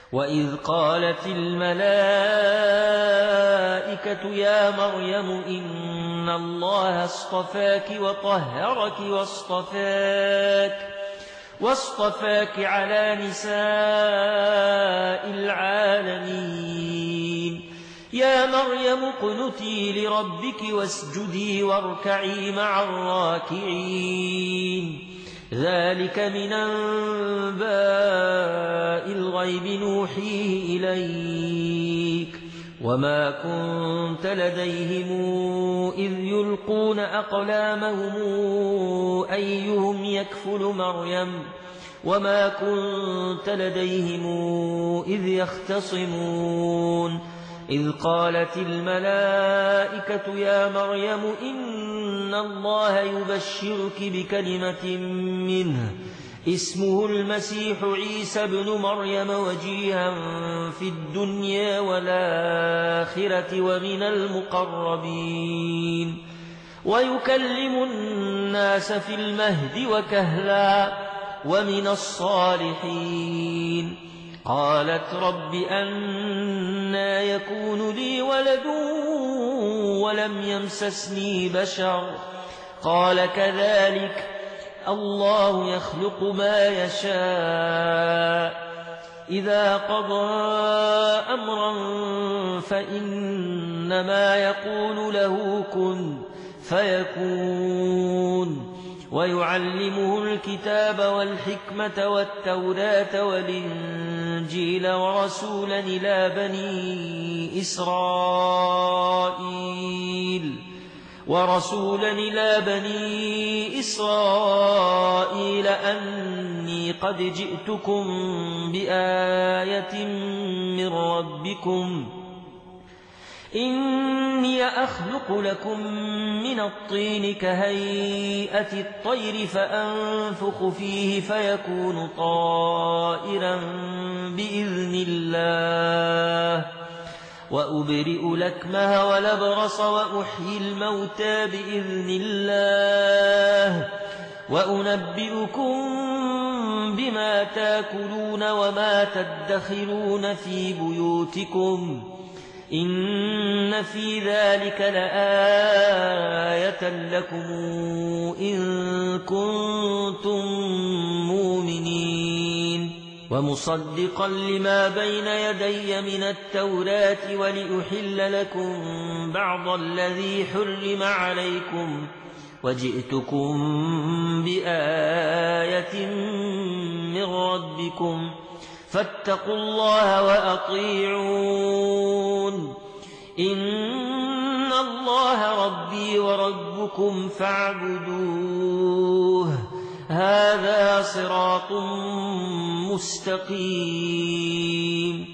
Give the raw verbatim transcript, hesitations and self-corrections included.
وإذ قالت الملائكة يا مريم إن الله اصطفاك وطهرك واصطفاك واصطفاك على نساء العالمين يا مريم اقنتي لربك واسجدي واركعي مع الراكعين ذلك من أنباء الغيب نوحيه إليك وما كنت لديهم إذ يلقون أقلامهم أيهم يكفل مريم وما كنت لديهم إذ يختصمون إذ قالت الملائكة يا مريم إن الله يبشرك بكلمة منه اسمه المسيح عيسى ابن مريم وجيها في الدنيا والآخرة ومن المقربين ويكلم الناس في المهد وكهلا ومن الصالحين قالت رب أنى يكون لي ولد ولم يمسسني بشر قال كذلك الله يخلق ما يشاء إذا قضى أمرا فإنما يقول له كن فيكون ويعلمه الكتاب والحكمة والتوراة والإنجيل ورسولا إلى بني إسرائيل ورسولا إلى بني إسرائيل أني قد جئتكم بآية من ربكم إني أخلق لكم من الطين كهيئة الطير فأنفخ فيه فيكون طائرا بإذن الله وأبرئ الأكمه والأبرص وأحيي الموتى بإذن الله وأنبئكم بما تاكلون وما تدخرون في بيوتكم إن في ذلك لآية لكم إن كنتم مؤمنين ومصدقا لما بين يدي من التوراة ولأحل لكم بعض الذي حرم عليكم وجئتكم بآية من ربكم فاتقوا الله وأطيعون إن الله ربي وربكم فاعبدوه هذا صراط مستقيم